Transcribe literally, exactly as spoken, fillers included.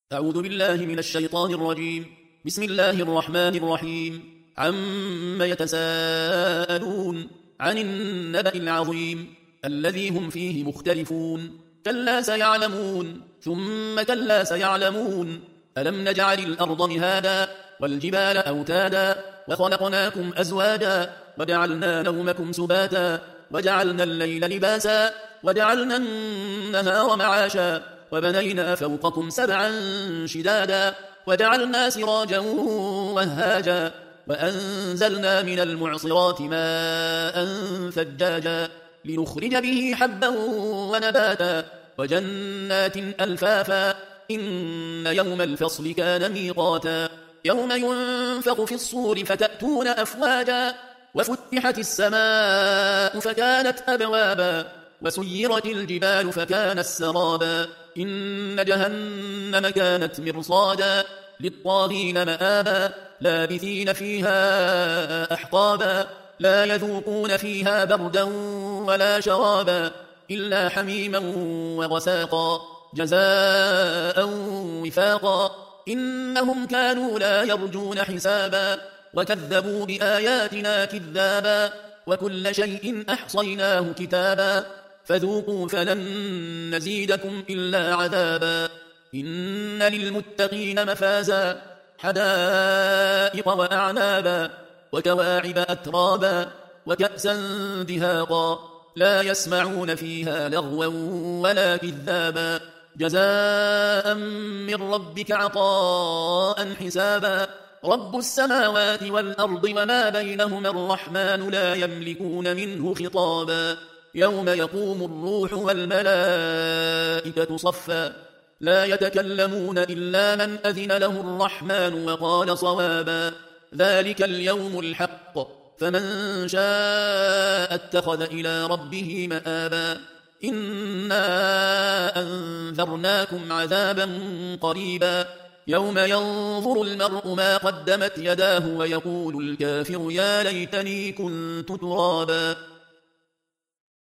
أعوذ بالله من الشيطان الرجيم. بسم الله الرحمن الرحيم. عم يتساءلون عن النبأ العظيم الذي هم فيه مختلفون. كلا سيعلمون ثم كلا سيعلمون. ألم نجعل الأرض مهادا والجبال أوتادا وخلقناكم أزواجا وجعلنا نومكم سباتا وجعلنا الليل لباسا وجعلنا النهار معاشا وبنينا فوقكم سبعا شدادا وجعلنا سراجا وهاجا وأنزلنا من المعصرات ماء ثجاجا لنخرج به حبا ونباتا وجنات ألفافا إن يوم الفصل كان ميقاتا يوم ينفخ في الصور فتأتون أفواجا وفتحت السماء فكانت أبوابا وسيرت الجبال فكانت سرابا إن جهنم كانت مرصادا للطاغين مآبا لابثين فيها أحقابا لا يذوقون فيها بردا ولا شرابا إلا حميما وغساقا جزاء وفاقا إنهم كانوا لا يرجون حسابا وكذبوا بآياتنا كذابا وكل شيء أحصيناه كتابا فذوقوا فلن نزيدكم إلا عذابا إن للمتقين مفازا حدائق وأعنابا وكواعب أترابا وكأسا دهاقا لا يسمعون فيها لغوا ولا كذابا جزاء من ربك عطاء حسابا رب السماوات والأرض وما بينهما الرحمن لا يملكون منه خطابا يوم يقوم الروح والملائكة صفا لا يتكلمون إلا من أذن له الرحمن وقال صوابا ذلك اليوم الحق فمن شاء اتخذ إلى ربه مآبا إنا أنذرناكم عذابا قريبا يوم ينظر المرء ما قدمت يداه ويقول الكافر يا ليتني كنت ترابا